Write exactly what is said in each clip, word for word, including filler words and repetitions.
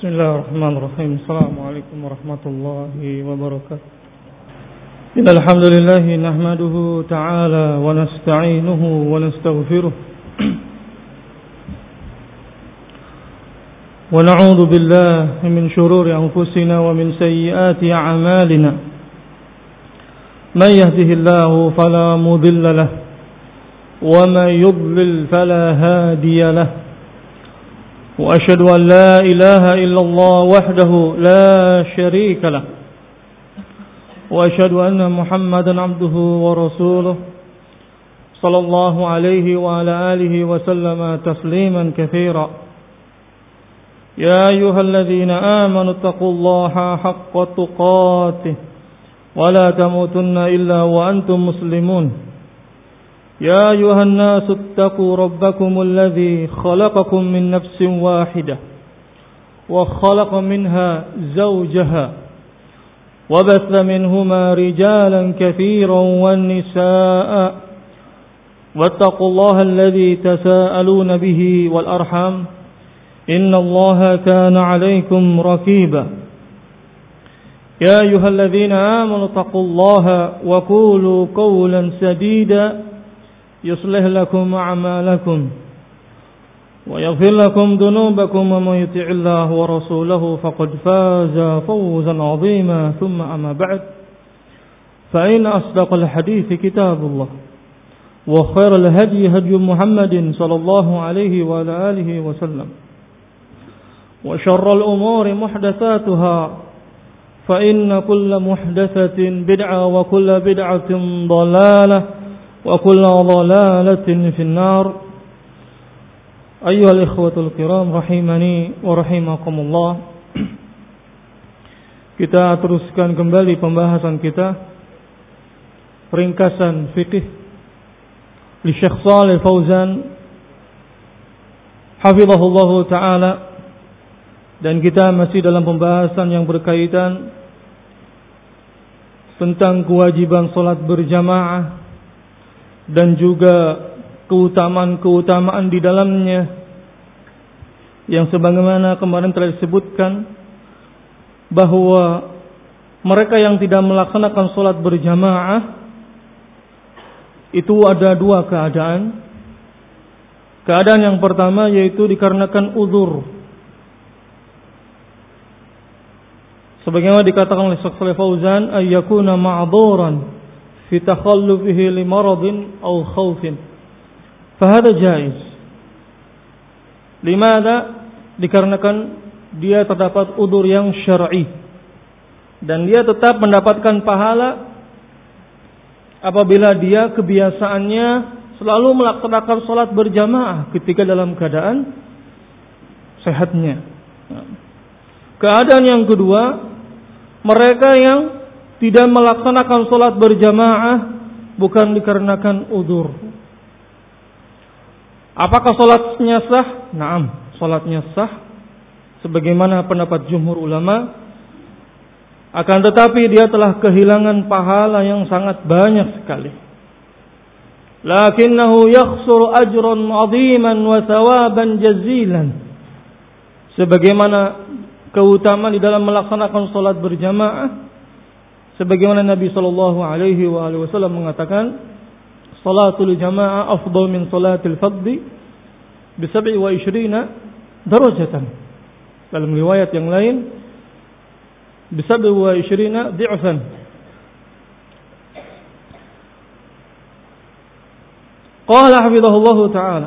Bismillahirrahmanirrahim. Assalamualaikum warahmatullahi wabarakatuh. Innal hamdalillah nahmaduhu ta'ala wa nasta'inuhu wa nastaghfiruh. Wa na'udzu billahi min shururi anfusina wa min sayyiati a'malina. Man yahdihillahu fala mudilla lahu wa man yudlil fala hadiya lahu. وأشهد أن لا إله إلا الله وحده لا شريك له وأشهد أن محمدا عبده ورسوله صلى الله عليه وعلى آله وسلم تسليما كثيرا يا أيها الذين آمنوا اتقوا الله حق تقاته ولا تموتن إلا وأنتم مسلمون يا أيها الناس اتقوا ربكم الذي خلقكم من نفس واحدة وخلق منها زوجها وبث منهما رجالا كثيرا والنساء واتقوا الله الذي تساءلون به والأرحام إن الله كان عليكم رقيبا يا أيها الذين آمنوا اتقوا الله وقولوا قولا سديدا يصلح لكم أعمالكم ويغفر لكم ذنوبكم ومن يطع الله ورسوله فقد فاز فوزا عظيما ثم أما بعد فإن أصدق الحديث كتاب الله وخير الهدي هدي محمد صلى الله عليه وعلى آله وسلم وشر الأمور محدثاتها فإن كل محدثة بدعة وكل بدعة ضلالة وكل ضلالة في النار أيها الإخوة الكرام rahimani wa rahimakumullah. Kita teruskan kembali pembahasan kita ringkasan fikih li Syekh Shalih Fauzan hafizahullah taala, dan kita masih dalam pembahasan yang berkaitan tentang kewajiban salat berjamaah dan juga keutamaan-keutamaan di dalamnya yang sebagaimana kemarin telah disebutkan bahwa mereka yang tidak melaksanakan sholat berjamaah itu ada dua keadaan. Keadaan yang pertama yaitu dikarenakan uzur, sebagaimana dikatakan oleh Syekh Shalih Fauzan, ayyakuna ma'dhuran fi takhallufihi li maradin aw khawfin fahada jaiz. Limada? Dikarenakan dia terdapat udzur yang syar'i dan dia tetap mendapatkan pahala apabila dia kebiasaannya selalu melaksanakan salat berjamaah ketika dalam keadaan sehatnya. Keadaan yang kedua, mereka yang tidak melaksanakan sholat berjamaah bukan dikarenakan udzur. Apakah sholatnya sah? Naam, sholatnya sah sebagaimana pendapat jumhur ulama. Akan tetapi dia telah kehilangan pahala yang sangat banyak sekali. Lakinnahu yakhsuru ajran 'aziman wa thawaban jazilan. Sebagaimana keutamaan di dalam melaksanakan sholat berjamaah, sebagaimana Nabi sallallahu alaihi wasallam mengatakan, salatul jamaah afdal min salatil fardhi bi sab'i wa ishrina darajatan. Dalam riwayat yang lain, bi sab'i wa ishrina dhi'fan. Qala hafizahullah ta'ala,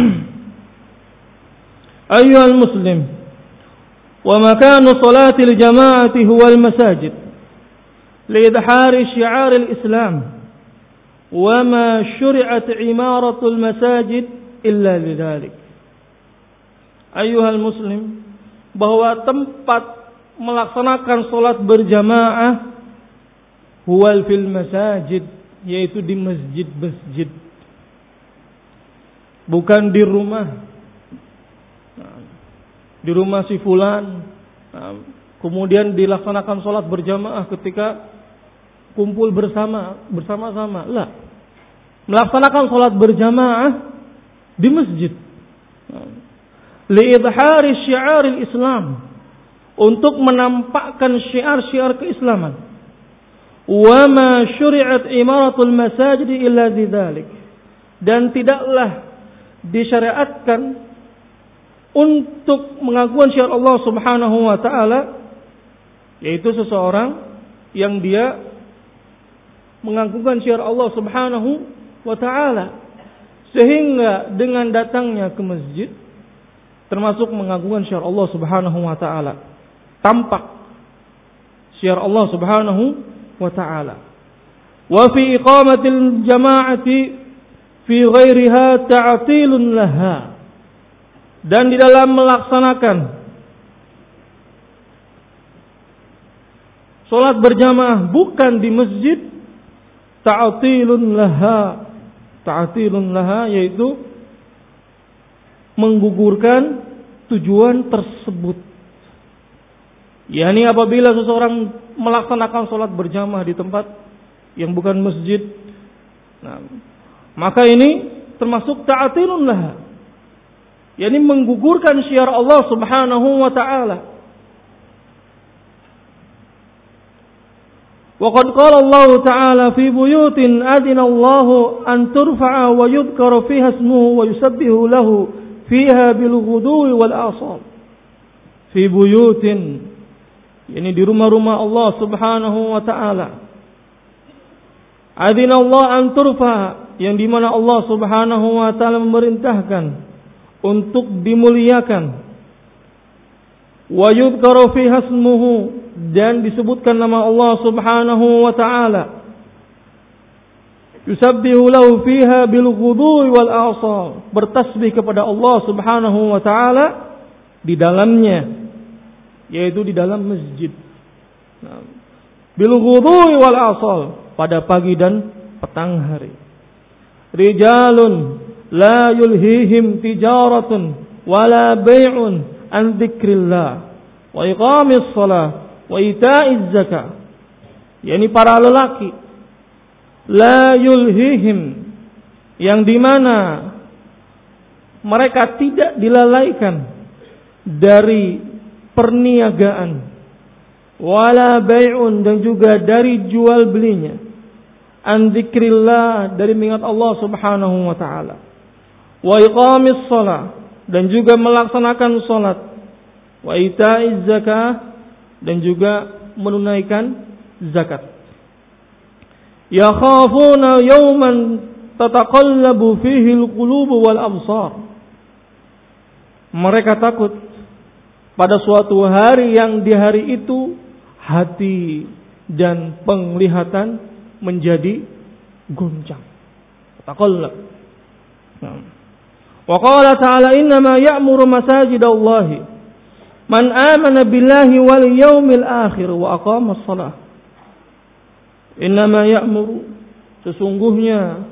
ayyuhal muslim, wa makanu salatil jamaati huwal masajid لإظهار شعار الإسلام وما شرعت عمارة المساجد إلا لذلك. أيها المسلم, bahwa tempat melaksanakan salat berjamaah huwal fil masajid, yaitu di masjid-masjid, bukan di rumah. Di rumah si fulan kemudian dilaksanakan salat berjamaah ketika kumpul bersama bersama-sama. Lah, melaksanakan salat berjamaah di masjid. Liidhari syiaril Islam, untuk menampakkan syiar-syiar keislaman. Wa ma syuri'at imaratul masajid illa bidzalik. Dan tidaklah disyariatkan untuk mengakukan syiar Allah Subhanahu wa taala, yaitu seseorang yang dia mengagungkan syiar Allah Subhanahu wa taala, sehingga dengan datangnya ke masjid termasuk mengagungkan syiar Allah Subhanahu wa taala, tampak syiar Allah Subhanahu wa taala. Wa fi iqamatil jama'ati fi ghairiha ta'tilun laha. Dan di dalam melaksanakan salat berjamaah bukan di masjid, ta'tilun laha. Ta'tilun laha yaitu menggugurkan tujuan tersebut. yakni apabila seseorang melaksanakan salat berjamaah di tempat yang bukan masjid, nah, maka ini termasuk ta'tilun laha, yakni menggugurkan syiar Allah Subhanahu wa taala. Wa qad qala Allah ta'ala fi buyutin adina Allah an turfa'a wa yudhkara fiha ismuhu wa yusabbihu lahu fiha bil ghudwi wal asal. Fi buyutin, yakni di rumah-rumah Allah Subhanahu wa taala. Adina Allah an turfa'a, yang di mana Allah Subhanahu wa taala memerintahkan untuk dimuliakan. Wa yudhkara fiha ismuhu, dan disebutkan nama Allah Subhanahu wa taala. Yusabbihu lahu fiha bil ghudwi wal asal, bertasbih kepada Allah Subhanahu wa taala di dalamnya, yaitu di dalam masjid. Bil ghudwi wal asal, pada pagi dan petang hari. Rijalun la yulhihim tijaratun wala bai'un an dzikrillah wa iqamis shalah wa ita'iz zakah, yakni para lelaki la yulhihim, yang dimana mereka tidak dilalaikan dari perniagaan, wala bai'un, dan juga dari jual belinya, an dzikrillah, dari mengingat Allah Subhanahu wa taala, wa iqamis shalah, dan juga melaksanakan salat, wa ita'iz zakah, dan juga menunaikan zakat. Yakhafuna yawman tataqallabu fihi al-qulub wal absar, mereka takut pada suatu hari yang di hari itu hati dan penglihatan menjadi goncang. Taqallab. Wa qala ta'ala innama ya'muru masajidallahi man amana billahi wal yawmil akhir wa aqama shalah. Innama ya'muru, sesungguhnya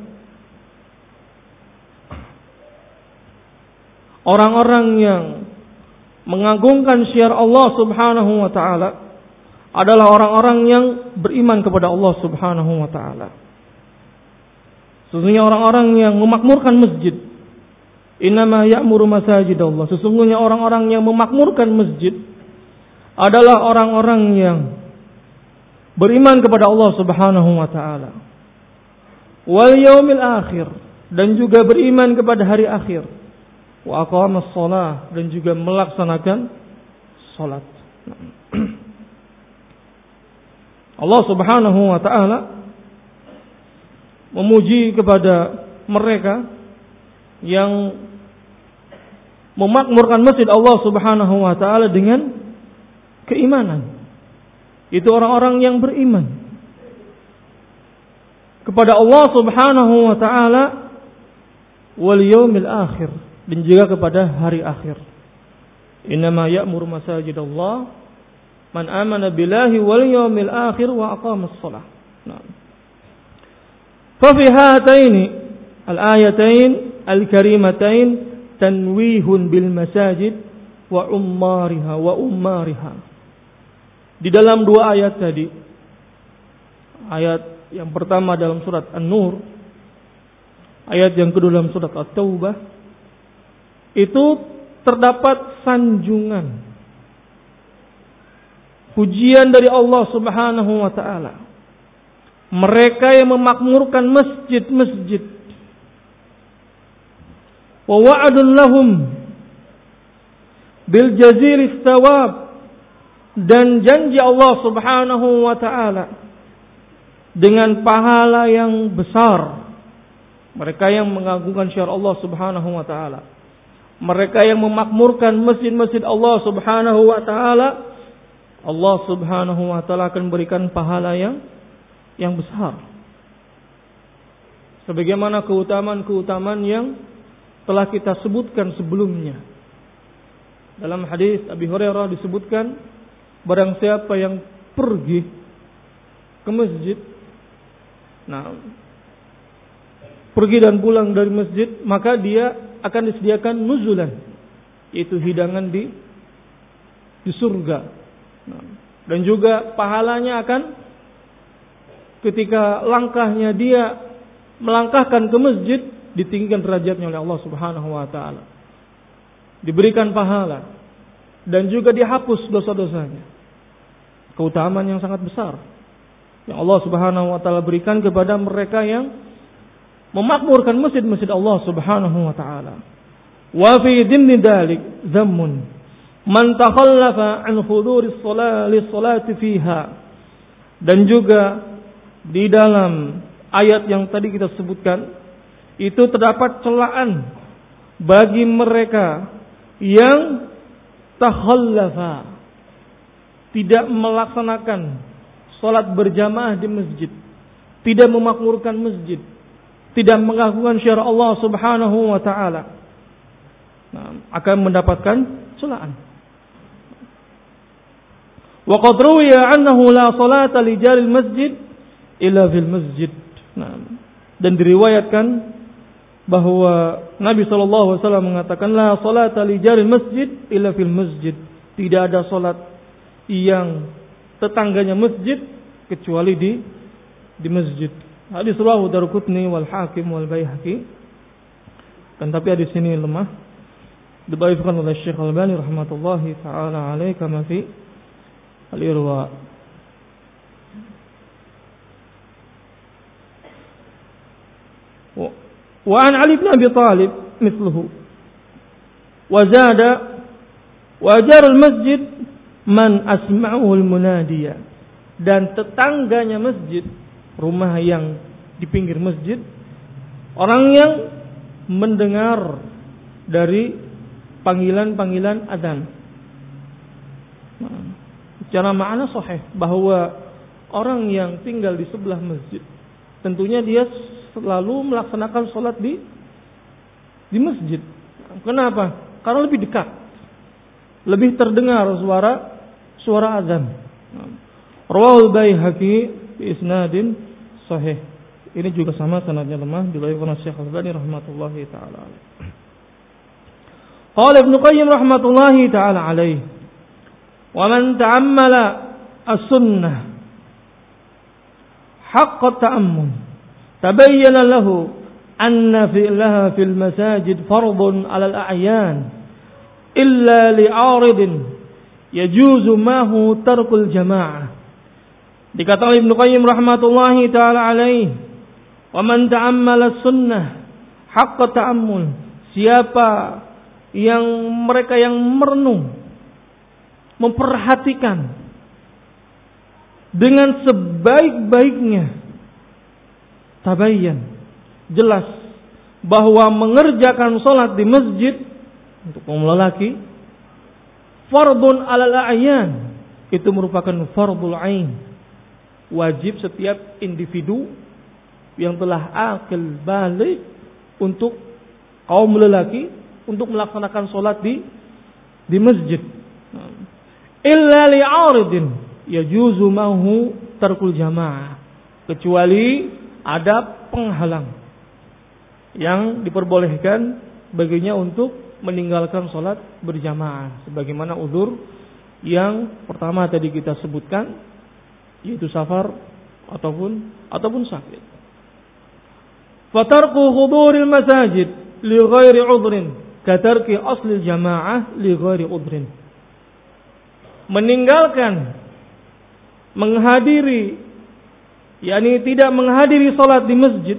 orang-orang yang mengagungkan syiar Allah Subhanahu wa taala adalah orang-orang yang beriman kepada Allah Subhanahu wa taala. Sesungguhnya orang-orang yang memakmurkan masjid. Innama ya'muru masajidallah, sesungguhnya orang-orang yang memakmurkan masjid adalah orang-orang yang beriman kepada Allah Subhanahu wa taala. Wal yaumil akhir, dan juga beriman kepada hari akhir. Wa aqamas shalah, dan juga melaksanakan salat. Allah Subhanahu wa taala memuji kepada mereka yang memakmurkan masjid Allah Subhanahu wa taala dengan keimanan. Itu orang-orang yang beriman kepada Allah Subhanahu wa taala wal yaumil akhir, dan juga kepada hari akhir. Innama ya'muru masajidallah man amana billahi wal yaumil akhir wa aqamas shalah. Nah. Fa fi hataini al-ayatain al-karimatain tanwihun bil masajid wa ummariha wa ummariha. Di dalam dua ayat tadi, ayat yang pertama dalam surat An-Nur, ayat yang kedua dalam surat At-Taubah, itu terdapat sanjungan pujian dari Allah Subhanahu wa taala. Mereka yang memakmurkan masjid-masjid. Wa wa'adun lahum bil jazil thawab, dan janji Allah Subhanahu wa taala dengan pahala yang besar. Mereka yang mengagungkan syiar Allah Subhanahu wa taala, mereka yang memakmurkan masjid-masjid Allah Subhanahu wa taala, Allah Subhanahu wa taala akan berikan pahala yang yang besar. Sebagaimana keutamaan-keutamaan yang telah kita sebutkan sebelumnya. Dalam hadis Abi Hurairah disebutkan, barang siapa yang pergi ke masjid, nah, pergi dan pulang dari masjid, maka dia akan disediakan nuzulan, yaitu hidangan di di surga. Nah, dan juga pahalanya akan ketika langkahnya dia melangkahkan ke masjid, ditinggikan derajatnya oleh Allah Subhanahu wa taala. Diberikan pahala dan juga dihapus dosa-dosanya. Keutamaan yang sangat besar yang Allah Subhanahu wa taala berikan kepada mereka yang memakmurkan masjid-masjid Allah Subhanahu wa taala. Wa fi dhimni dzalik dhammun man takhallafa an huduri sholati fiha. Dan juga di dalam ayat yang tadi kita sebutkan, itu terdapat celaan bagi mereka yang takhallafa, tidak melaksanakan salat berjamaah di masjid, tidak memakmurkan masjid, tidak mengagungkan syiar Allah Subhanahu wa taala, nah, akan mendapatkan celaan. Wa qad ruwiya annahu la salata li jaril masjid illa fil masjid. Nah, dan diriwayatkan bahwa Nabi sallallahu alaihi wasallam mengatakan la salata li jaril masjid illa fil masjid. Tidak ada salat yang tetangganya masjid kecuali di di masjid. Hadis rawahu Daruqutni wal Hakim wal Baihaqi. Kan tapi hadis ini lemah. Dibaifkan oleh Syekh Al-Albani rahmatullahi taala alaihi kama fi al-Irwa. Wa an Ali bin Abi Thalib mithluhu. Wa zada wa jarul masjid man asma'uhu al-munadiya. Dan tetangganya masjid, rumah yang di pinggir masjid, orang yang mendengar dari panggilan-panggilan adzan. Nah, secara makna sahih bahwa orang yang tinggal di sebelah masjid, tentunya dia selalu melaksanakan sholat di di masjid. Kenapa? Karena lebih dekat, lebih terdengar suara suara adzan. Rawahul Baihaqi bi isnadin sahih. Ini juga sama sanadnya lemah, diriwayatkan oleh Syekh Al-Albani rahmatullahi taala alaihi. Qala Ibnu Qayyim rahmatullahi taala alaihi, "Wa man ta'ammala as-sunnah haqqa ta'ammul, tabayyana lahu anna fi'laha fil masajid fardun 'ala al-a'yan illa li'aridin yajuzu mahu tarkul jama'ah." Dikatakan Ibnu Qayyim rahmatullahi taala alaihi, "Wa man ta'ammala sunnah haqqa ta'ammul." Siapa yang mereka yang merenung, memperhatikan dengan sebaik-baiknya, tabayyan, jelas bahwa mengerjakan salat di masjid untuk kaum lelaki fardun 'alal a'yan, itu merupakan fardul ain, wajib setiap individu yang telah akil balik untuk kaum lelaki untuk melaksanakan salat di di masjid. Illa li'aridin yajuzu mahu tarkul jamaah, kecuali ada penghalang yang diperbolehkan baginya untuk meninggalkan salat berjamaah, sebagaimana uzur yang pertama tadi kita sebutkan, yaitu safar ataupun ataupun sakit. Fatarku huduril masajid li ghairi udhrin katarki aslil jamaah li ghairi udhrin. Meninggalkan menghadiri, yakni tidak menghadiri salat di masjid,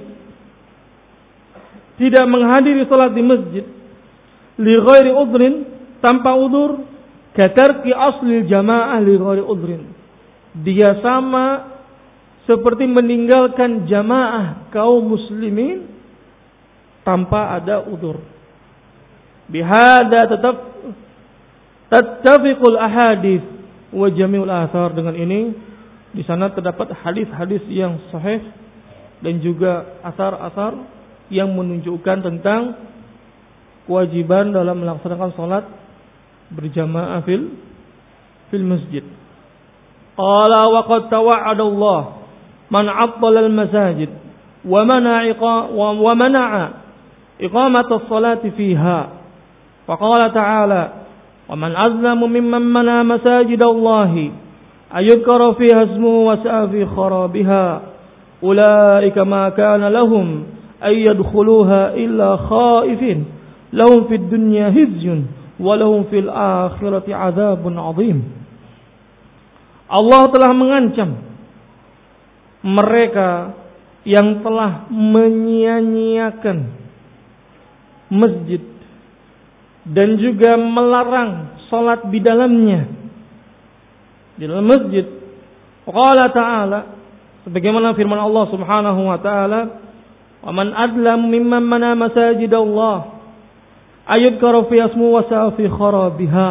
tidak menghadiri salat di masjid li ghairi udhrin, tanpa udzur, katarki asli jamaah li ghairi udhrin, dia sama seperti meninggalkan jamaah kaum muslimin tanpa ada udzur. Bihada tetap tattafiqul ahadits wa jami'ul athar. Dengan ini di sana terdapat hadis-hadis yang sahih dan juga asar-asar yang menunjukkan tentang kewajiban dalam melaksanakan salat berjamaah fil fil masjid. Qala wa qad tawa'ada Allah man 'attala al-masajid wa mana'a wa mana'a iqamata as-salati fiha. Wa qala ta'ala wa man azlamu mimman mana masajidallahi ayukra fiha ismuhu wa sa'a fi kharabiha ulaika ma kana lahum ay yadkhuluha illa khaifin lahum fid dunya hizyun wa lahum fil akhirati adzabun adzim. Allah telah mengancam mereka yang telah menyia-nyiakan masjid dan juga melarang salat di dalamnya, di dalam masjid. Qala ta'ala, sebagaimana firman Allah Subhanahu wa ta'ala, wa man adlam mimman mana masajidallah ayudkara fi ismu wa sa'a fi kharabiha.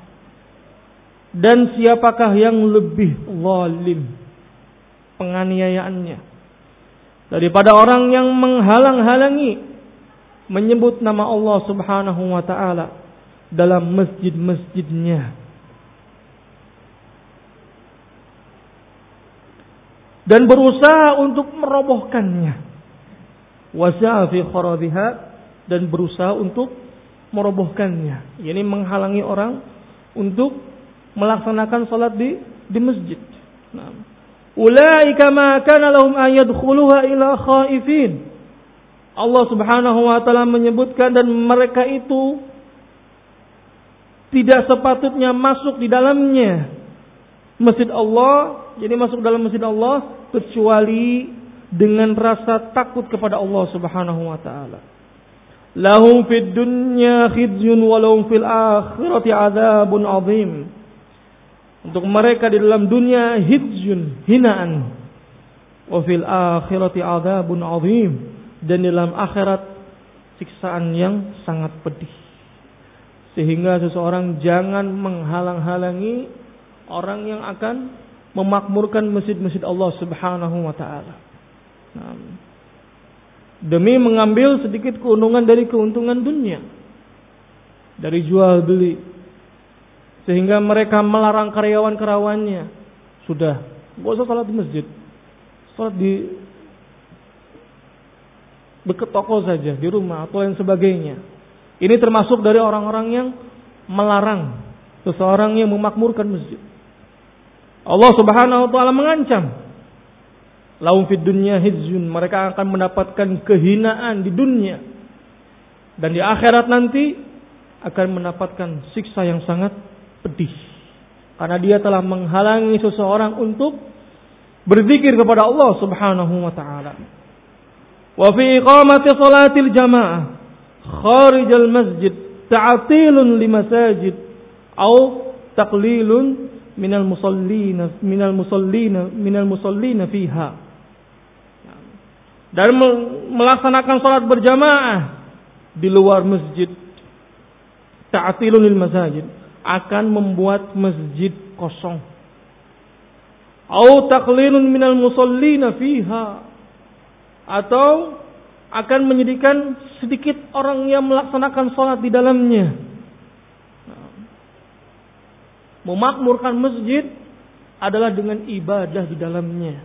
Dan siapakah yang lebih zalim penganiayaannya daripada orang yang menghalang-halangi menyebut nama Allah Subhanahu wa ta'ala dalam masjid-masjidnya, dan berusaha untuk merobohkannya, wasa'a fi kharabiha, dan berusaha untuk merobohkannya, yakni menghalangi orang untuk melaksanakan salat di di masjid. Nah, ulaika ma kana lahum an yadkhuluha illa khaifin. Allah Subhanahu wa ta'ala menyebutkan, dan mereka itu tidak sepatutnya masuk di dalamnya masjid Allah, jadi masuk dalam masjid Allah kecuali dengan rasa takut kepada Allah Subhanahu wa ta'ala. Lahum fid dunya khizyun wa lahum fil akhirati adzabun adzim. Untuk mereka di dalam dunia khizyun, hinaan, wa fil akhirati adzabun adzim, dan dalam akhirat siksaan yang sangat pedih. Sehingga seseorang jangan menghalang-halangi orang yang akan memakmurkan masjid-masjid Allah Subhanahu wa ta'ala, nah, demi mengambil sedikit keuntungan dari keuntungan dunia, dari jual beli, sehingga mereka melarang karyawan-karyawannya, sudah, gak usah salat di masjid, salat di dekat toko saja, di rumah atau yang sebagainya. Ini termasuk dari orang-orang yang melarang seseorang yang memakmurkan masjid. Allah Subhanahu wa ta'ala mengancam, lahum fid dunya hizyun, mereka akan mendapatkan kehinaan di dunia, dan di akhirat nanti akan mendapatkan siksa yang sangat pedih, karena dia telah menghalangi seseorang untuk berzikir kepada Allah Subhanahu wa ta'ala. Wa fi iqamati salatil jamaah kharijal masjid ta'tilun limasajid au taqlilun minal musallina minal musallina minal musallina fiha. Dan melaksanakan salat berjamaah di luar masjid, ta'tilun lil masajid, akan membuat masjid kosong. Au taqlilun minal musallina fiha, atau akan menjadikan sedikit orang yang melaksanakan salat di dalamnya. Memakmurkan masjid adalah dengan ibadah di dalamnya,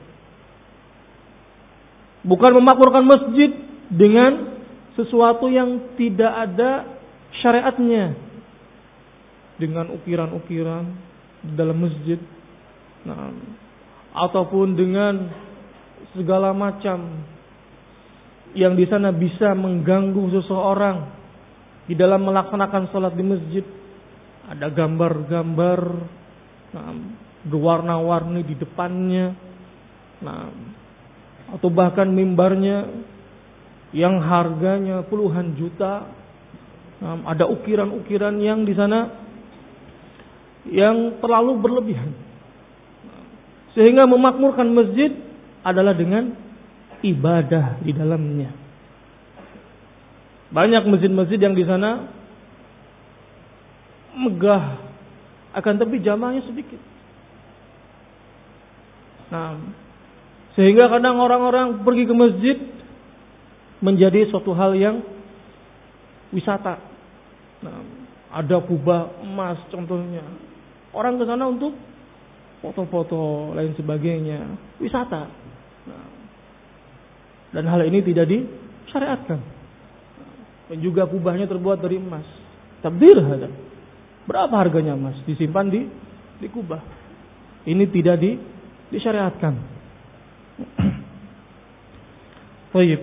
bukan memakmurkan masjid dengan sesuatu yang tidak ada syariatnya, dengan ukiran-ukiran di dalam masjid, nah, ataupun dengan segala macam yang di sana bisa mengganggu seseorang di dalam melaksanakan salat di masjid. Ada gambar-gambar, nah, berwarna-warni di depannya. Nah, atau bahkan mimbarnya yang harganya puluhan juta. Nah, ada ukiran-ukiran yang di sana yang terlalu berlebihan. Sehingga memakmurkan masjid adalah dengan ibadah di dalamnya. Banyak masjid-masjid yang di sana megah, akan tapi jamaahnya sedikit. Nah, sehingga kadang orang-orang pergi ke masjid menjadi suatu hal yang wisata. Nah, ada kubah emas contohnya. Orang ke sana untuk foto-foto lain sebagainya, wisata. Nah, dan hal ini tidak disyariatkan. Dan juga kubahnya terbuat dari emas. Tabdir ada. Berapa harganya emas? Disimpan di di kubah. Ini tidak di disyariatkan. Baik.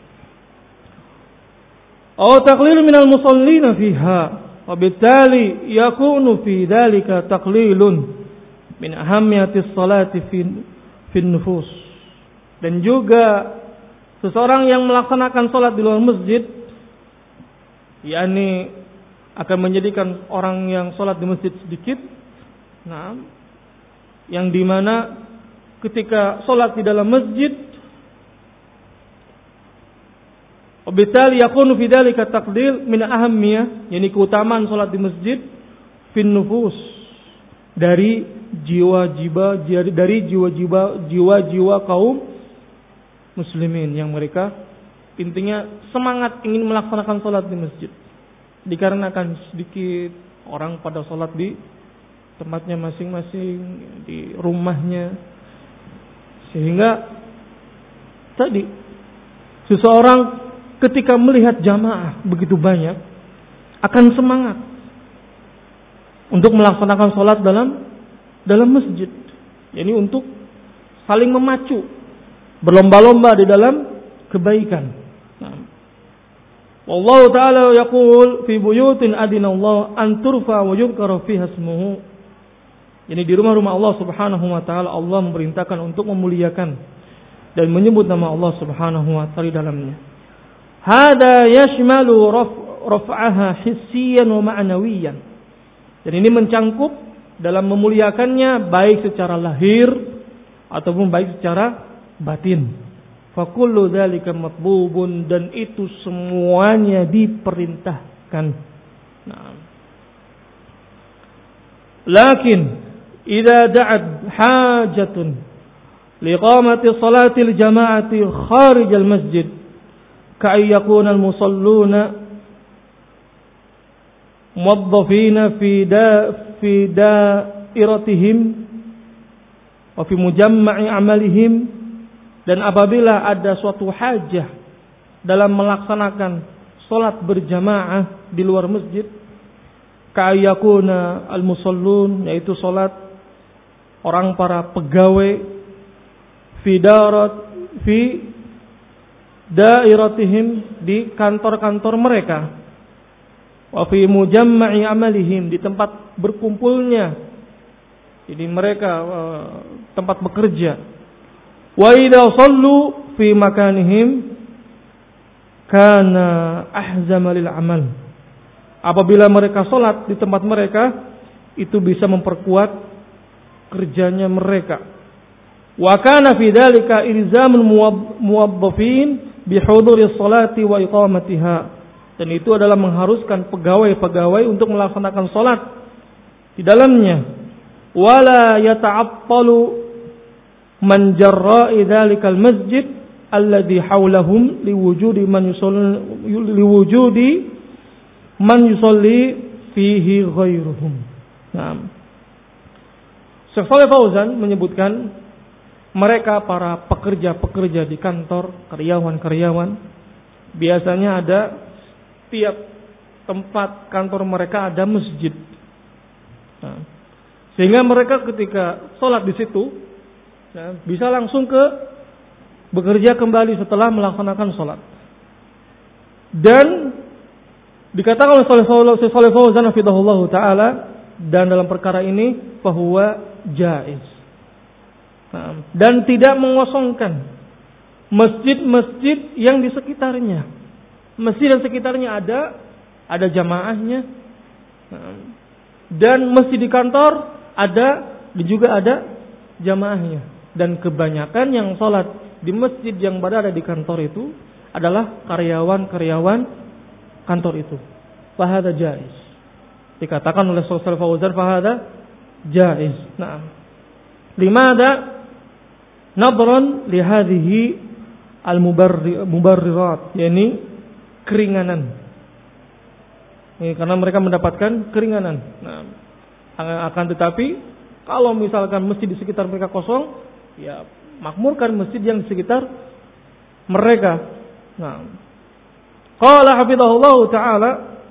Aw taqlil minal musallina fiha, wa bittali yakunu fi dhalika taqlilun min ahammiyatis salati fi fi nufus. Dan juga seseorang yang melaksanakan salat di luar masjid, yakni akan menjadikan orang yang salat di masjid sedikit. Nah, yang dimana ketika salat di dalam masjid, Obitali yakunu fi dzalika taqdil min ahammiyah, yakni keutamaan salat di masjid fin nufus, dari jiwa-jiwa dari jiwa-jiwa jiwa-jiwa kaum muslimin yang mereka intinya semangat ingin melaksanakan salat di masjid. Dikarenakan sedikit orang pada salat di tempatnya masing-masing, di rumahnya, sehingga tadi seseorang ketika melihat jamaah begitu banyak akan semangat untuk melaksanakan sholat dalam dalam masjid. Yani untuk saling memacu, berlomba-lomba di dalam kebaikan. Nah, wallahu ta'ala yaqul fi buyutin adinallahu an turfa wa yuzkara fiha ismuhu. Yani di rumah-rumah Allah Subhanahu wa taala Allah memerintahkan untuk memuliakan dan menyebut nama Allah Subhanahu wa taala di dalamnya. Hada yashmalu raf'aha hissiyan wa ma'nawiyan. Dan ini mencangkup dalam memuliakannya baik secara lahir ataupun baik secara batin. Fa kullu dzalika matbubun, dan itu semuanya diperintahkan. Nah. Lakin idza da'at hajatun liqamati salatil jama'ati kharij al-masjid كأن يكون المصلون موظفين في دا في دائرتهم وفي مجمع عملهم, dan apabila ada suatu hajah dalam melaksanakan salat berjamaah di luar masjid, كأن يكون المصلون, yaitu salat orang para pegawai, fi darat fi dairatihim, di kantor-kantor mereka, wa fi mujamma'i amalihim, di tempat berkumpulnya, jadi mereka uh, tempat bekerja. Wa idza sallu fi makanihim kana ahzama lil amal, apabila mereka salat di tempat mereka itu bisa memperkuat kerjanya mereka. Wa kana fi dzalika ilzamul muwaddafin bihuduri sholati wa iqamatiha, dan itu adalah mengharuskan pegawai-pegawai untuk melaksanakan salat di dalamnya. Wala yata'attalu man jarra'i dzalikal masjid alladhi haulahum liwujudi man yusalli liwujudi man yusalli fihi ghairuhum. Naam. Syekh Shalih Fauzan menyebutkan mereka para pekerja-pekerja di kantor, karyawan-karyawan, biasanya ada tiap tempat kantor mereka ada masjid. Nah, sehingga mereka ketika sholat di situ, nah, bisa langsung ke bekerja kembali setelah melaksanakan sholat. Dan dikatakan oleh Shalih Fauzan hafizahullah taala, dan dalam perkara ini bahwa jaiz. Nah, dan tidak mengosongkan masjid-masjid yang di sekitarnya. Masjid dan sekitarnya ada, ada jamaahnya. Nah, dan masjid di kantor ada, dan juga ada jamaahnya. Dan kebanyakan yang sholat di masjid yang berada di kantor itu adalah karyawan-karyawan kantor itu. Fahada jaiz. Dikatakan oleh Syaikh Fauzan, fahada jaiz. Nah, limada nadran li hadhihi al-mubarrirat, yakni keringanan. Ini karena mereka mendapatkan keringanan. Nah, akan tetapi kalau misalkan masjid di sekitar mereka kosong, ya makmurkan masjid yang di sekitar mereka. Nah, qala hafizahullah taala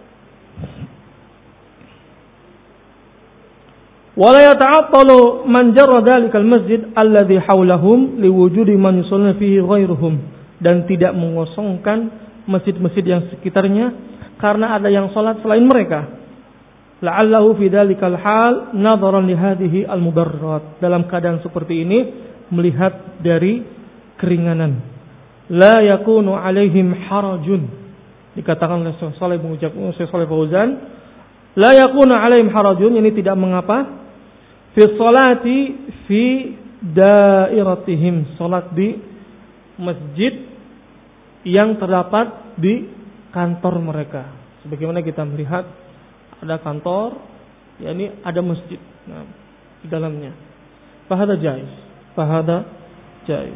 wala yata'attalu man jarra dzalikal masjid alladhi haulahum liwujudi man yusalluna fihi ghairuhum, dan tidak mengosongkan masjid-masjid yang sekitarnya karena ada yang salat selain mereka. La'allahu fi dzalikal hal nadharan li hadhihi al-mudarrat, dalam keadaan seperti ini melihat dari keringanan. La yakunu alaihim harajun, dikatakan oleh Syekh Shalih mengucap Syekh Shalih Fauzan, la yakunu alaihim harajun, ini tidak mengapa fi sholati fi dairatihim, salat di masjid yang terdapat di kantor mereka. Sebagaimana kita melihat ada kantor, yakni ada masjid, nah, di dalamnya. Fahada jaiz, fahada jaiz.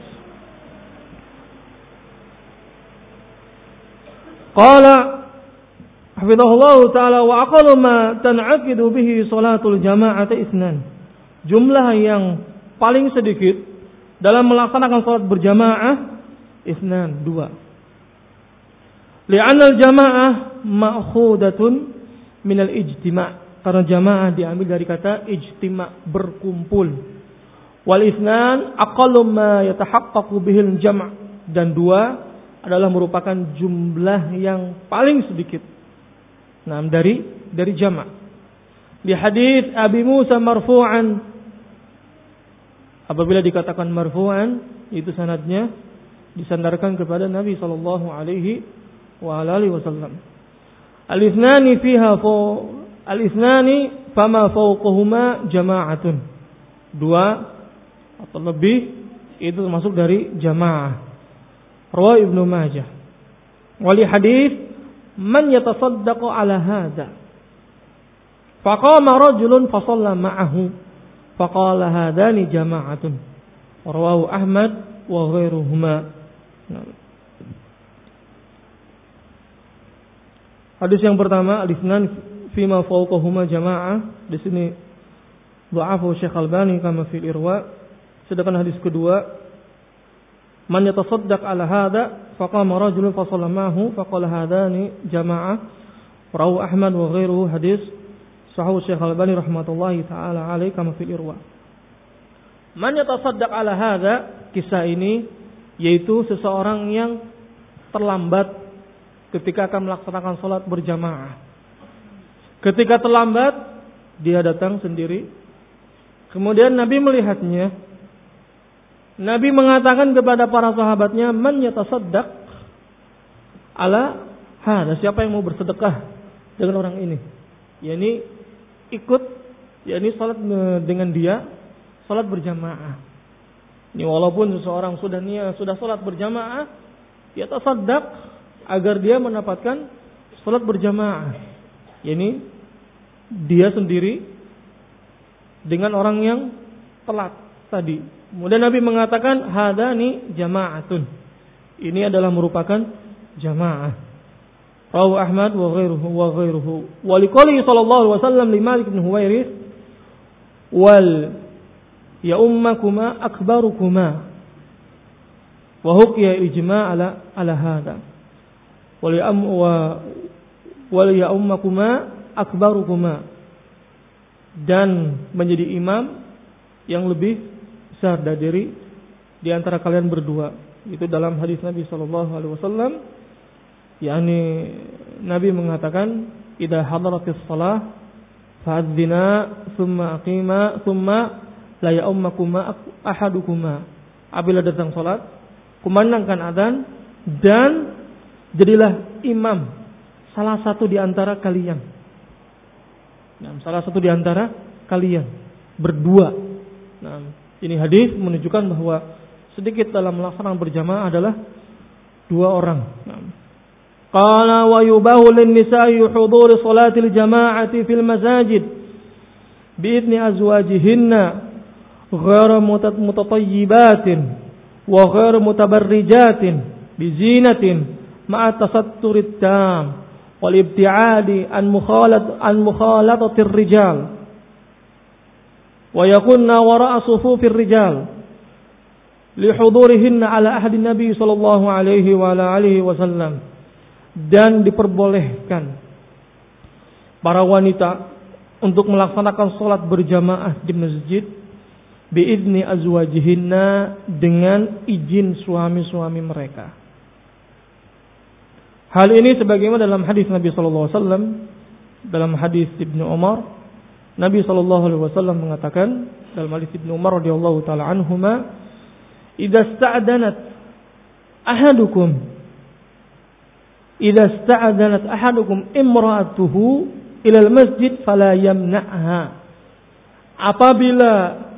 Qala hafizahullah ta'ala wa aqallu ma tan'aqidu bihi salatul jama'ati itsnan. Jumlah yang paling sedikit dalam melaksanakan salat berjamaah itsnan, dua. Li'anna al-jama'ah ma'khudatun min al-ijtima', karena jamaah diambil dari kata ijtima', berkumpul. Wal itsnan aqallu ma yatahaqqaqu bihi al-jam', dan dua adalah merupakan jumlah yang paling sedikit. Nah, dari dari jama'. Di hadis Abi Musa marfu'an, apabila dikatakan marfu'an, itu sanadnya disandarkan kepada Nabi sallallahu alaihi wa alihi wasallam. Al-ithnani fiha fa al-ithnani fama fawqahuma jama'atun. Dua atau lebih itu masuk dari jamaah. Rawi Ibnu Majah. Wali hadis man yatasaddaqu ala hadza. Faqama rajulun fa shalla ma'ahu faqala hadani jama'atun. Rawahu Ahmad wa ghairuhuma. Hadis yang pertama, al-ithnan fima fawqahuma jama'ah. Di sini dha'afu Syekh Albani kama fil Irwa. Sedangkan hadis kedua, man yatasaddaq ala hadza faqama rajulun fa shalla ma'ahu faqala hadani jama'ah. Rawahu Ahmad wa ghairuhu. Hadis sahih Syekh Albani rahmatullahi taala alaihi kama fil Irwa. Man yatasaddaq ala hadza, kisah ini yaitu seseorang yang terlambat ketika akan melaksanakan salat berjamaah. Ketika terlambat, dia datang sendiri. Kemudian Nabi melihatnya. Nabi mengatakan kepada para sahabatnya, man yatasaddaq ala hada, siapa yang mau bersedekah dengan orang ini? yakni ikut, yakni salat dengan dia, salat berjamaah. Ini walaupun seseorang sudah niat sudah salat berjamaah, dia tasaddaq agar dia mendapatkan salat berjamaah. Yakni dia sendiri dengan orang yang telat tadi. Kemudian Nabi mengatakan hadani jama'atun. Ini adalah merupakan jamaah. Rawahu Ahmad wa ghairuhu wa ghairuhu. Wa liqali sallallahu alaihi wasallam li Malik bin Huwairits wal ya ummakuma akbarukuma wa huqiya ijma' ala ala hada. Wal ya um wa wal ya ummakuma akbarukuma, dan menjadi imam yang lebih besar dari di antara kalian berdua. Itu dalam hadis Nabi sallallahu alaihi wasallam, yakni Nabi mengatakan idza hadaratis shalah fa'adzina thumma aqima thumma la ya'ummakuma ahadukuma. Apabila datang salat, kumandangkan adzan dan jadilah imam salah satu di antara kalian. Nah, salah satu di antara kalian berdua. Nah, ini hadis menunjukkan bahwa sedikit dalam melaksanakan berjamaah adalah dua orang. Nah, qala wa yubahu lin-nisa'i hudur salatil jama'ati fil masajid bi idni azwajihinna ghairu mutatayyibatin wa ghairu mutabarrijatin bi zinatin ma'a tasatturit tam wal ibti'adi an mukhalat an mukhalatatir rijal wa yakunna wara'a sufufir rijal li hudurihinna ala ahdi nabi sallallahu alaihi wa ala alihi wasallam. Dan diperbolehkan para wanita untuk melaksanakan sholat berjamaah di masjid biidni azwajihinna dengan izin suami-suami mereka. Hal ini sebagaimana dalam hadis Nabi sallallahu alaihi wasallam, dalam hadis Ibnu Umar, Nabi sallallahu alaihi wasallam mengatakan dalam hadis Ibnu Umar radhiyallahu taala anhuma, "Idza sta'danat ahadukum Idza sta'adanat ahadukum imra'atuhu ila al-masjid fala yamna'ha." Apabila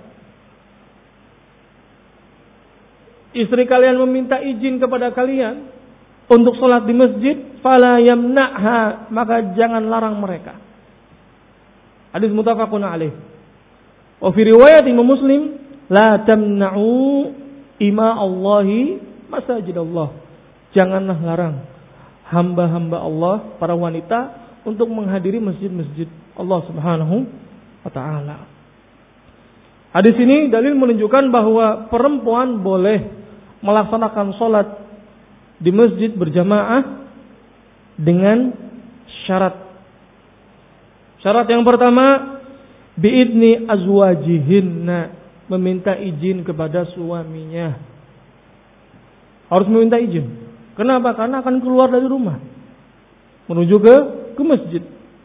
istri kalian meminta izin kepada kalian untuk salat di masjid, fala yamna'ha, maka jangan larang mereka. Hadis muttafaqun alaih. Wa fi riwayat Imam Muslim, la tamna'u ima Allahi masajidallah. Janganlah larang hamba-hamba Allah, para wanita, untuk menghadiri masjid-masjid Allah Subhanahu wa taala. Hadis ini dalil menunjukkan bahwa perempuan boleh melaksanakan salat di masjid berjamaah dengan syarat. Syarat yang pertama, biidni azwajihinna, meminta izin kepada suaminya. Harus meminta izin. Kenapa? Karena akan keluar dari rumah menuju ke ke masjid.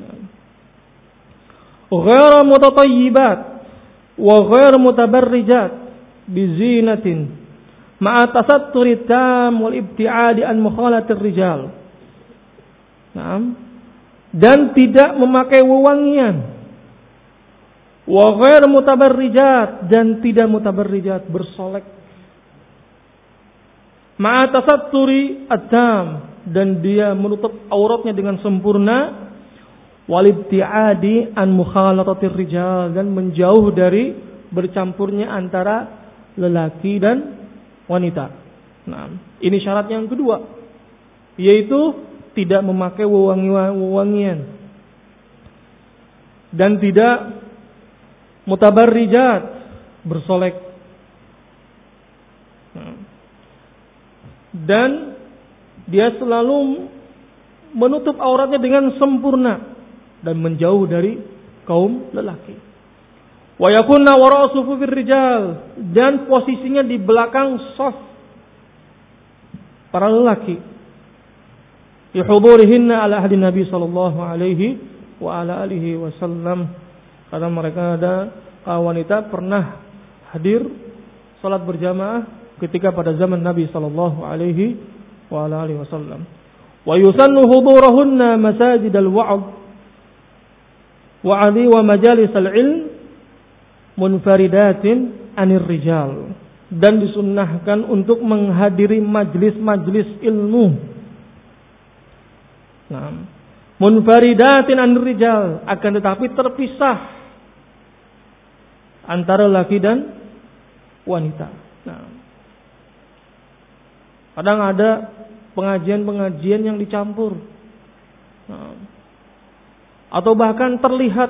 Ghairu mutatayyibat wa ghairu mutabarrijat bizinatin ma'a tasatturi tam wal ibti'adi an mukhalatir rijal. Naam. Dan tidak memakai wewangian. Wa ghairu mutabarrijat, dan tidak mutabarrijat, bersolek. Ma'a tasatturi at-tam, dan dia menutup auratnya dengan sempurna. Wal ibti'adi an mukhalatatir rijal, dan menjauh dari bercampurnya antara lelaki dan wanita. Nah, ini syarat yang kedua, yaitu tidak memakai wewangian dan tidak mutabarrijat, bersolek. Nah, dan dia selalu menutup auratnya dengan sempurna dan menjauh dari kaum lelaki. Wa yakunna wara'a sufufir rijal, dan posisinya di belakang shaf para lelaki. Yuhudurihinna ala ahdi Nabi sallallahu alaihi wa ala alihi wasallam, karena mereka ada kaum wanita pernah hadir salat berjamaah ketika pada zaman Nabi sallallahu alaihi wa ala alihi wasallam. Wa yusannu hudurahunna masajidal wa'd wa'adi wa majalisal ilm munfaridatin anir rijal, dan disunnahkan untuk menghadiri majlis-majlis ilmu. Nah, munfaridatin anir rijal, akan tetapi terpisah antara laki dan wanita. Nah, kadang ada pengajian-pengajian yang dicampur, nah, atau bahkan terlihat,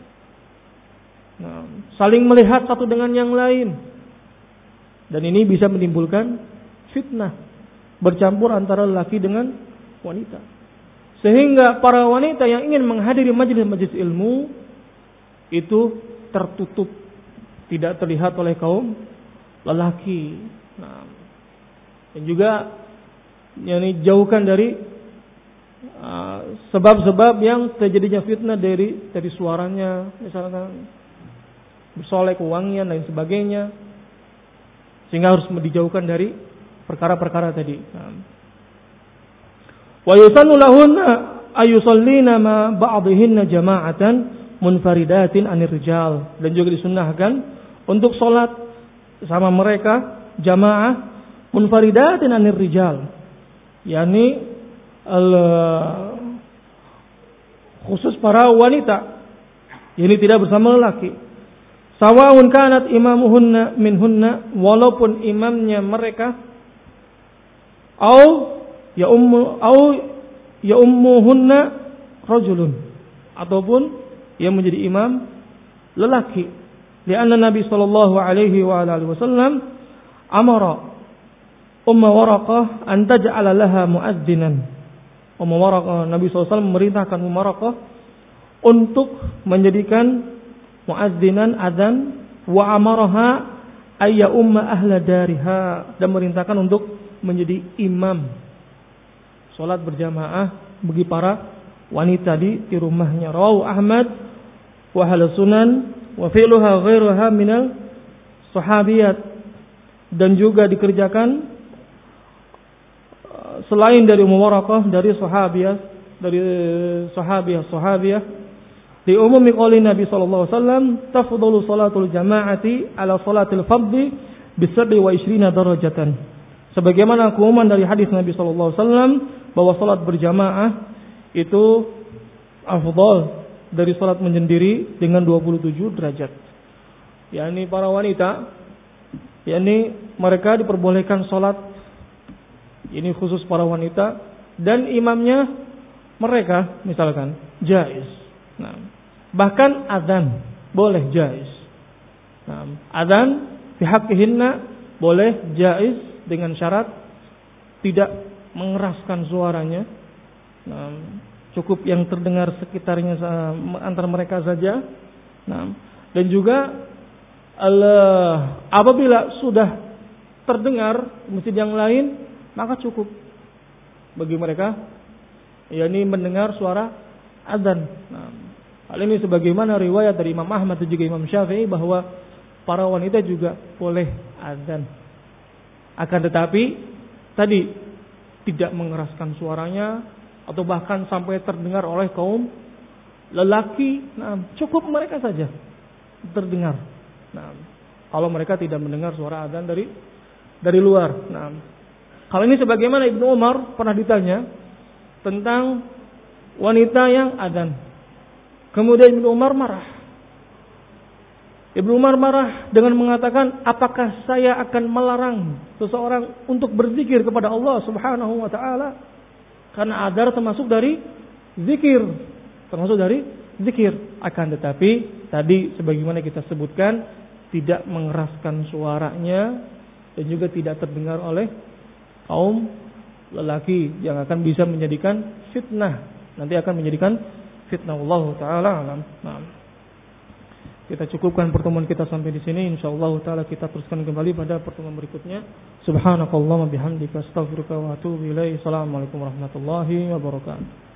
nah, saling melihat satu dengan yang lain, dan ini bisa menimbulkan fitnah, bercampur antara laki dengan wanita, sehingga para wanita yang ingin menghadiri majelis-majelis ilmu itu tertutup, tidak terlihat oleh kaum lelaki. Nah, dan juga yakni jauhkan dari uh, sebab-sebab yang terjadinya fitnah dari dari suaranya, misalkan bersolek, wangian dan sebagainya, sehingga harus dijauhkan dari perkara-perkara tadi. Wa yusannu lahunna ayusallina ma ba'dihinna jama'atan munfaridatin anir rijal, dan juga disunnahkan untuk salat sama mereka jamaah munfaridatin anir rijal, yakni khusus para wanita, ini tidak bersama lelaki. Sawa'un kanat imamuhunna minhunna, walaupun imamnya mereka, au ya ummu au ya ummuhunna rajulun, ataupun yang menjadi imam lelaki. Lianna Nabi sallallahu alaihi wa alihi wasallam amara Umma Waraqah an taj'ala laha muazzinan. Umma Waraqah, Nabi sallallahu alaihi wasallam memerintahkan Umma Waraqah untuk menjadikan muazzinan adzan, wa amaraha ayya umma ahla dariha, dan merintahkan untuk menjadi imam salat berjamaah bagi para wanita di, di rumahnya. Rawahu Ahmad wa ahlu sunan wa fi'luha ghairuha minal sahabiyat, dan juga dikerjakan selain dari Ummu Waraqah dari sahabiyah, dari sahabiyah sahabiyah di umum qauli Nabi sallallahu alaihi wasallam tafdhalu salatul jama'ati ala salatil fardhi bi sab'i wa ishrina darajatan, sebagaimana keumuman dari hadis Nabi sallallahu alaihi wasallam bahwa salat berjamaah itu afdal dari salat menyendiri dengan dua puluh tujuh derajat. yakni para wanita, yakni mereka diperbolehkan salat, ini khusus para wanita, dan imamnya mereka misalkan jaiz. Nah, bahkan azan boleh jaiz. Nah, azan fi haqqihinna boleh jaiz dengan syarat tidak mengeraskan suaranya. Nah, cukup yang terdengar sekitarnya antara mereka saja. Nah, dan juga Allah, apabila sudah terdengar masjid yang lain, maka cukup bagi mereka yakni mendengar suara azan. Nah, hal ini sebagaimana riwayat dari Imam Ahmad dan juga Imam Syafi'i bahwa para wanita juga boleh azan. Akan tetapi tadi tidak mengeraskan suaranya atau bahkan sampai terdengar oleh kaum lelaki. Nah, cukup mereka saja terdengar. Nah, kalau mereka tidak mendengar suara azan dari dari luar. Nah, hal ini sebagaimana Ibnu Umar pernah ditanya tentang wanita yang azan. Kemudian Ibnu Umar marah. Ibnu Umar marah dengan mengatakan, apakah saya akan melarang seseorang untuk berzikir kepada Allah Subhanahu wa taala? Karena azan termasuk dari zikir, termasuk dari zikir. Akan tetapi tadi sebagaimana kita sebutkan, tidak mengeraskan suaranya dan juga tidak terdengar oleh kaum lelaki yang akan bisa menjadikan fitnah. Nanti akan menjadikan fitnah. Allah taala alam. Nah, kita cukupkan pertemuan kita sampai di sini. Insyaallah taala kita teruskan kembali pada pertemuan berikutnya. Subhanakallahumma bihamdika astaghfiruka wa atubu ilaik. Assalamualaikum warahmatullahi wabarakatuh.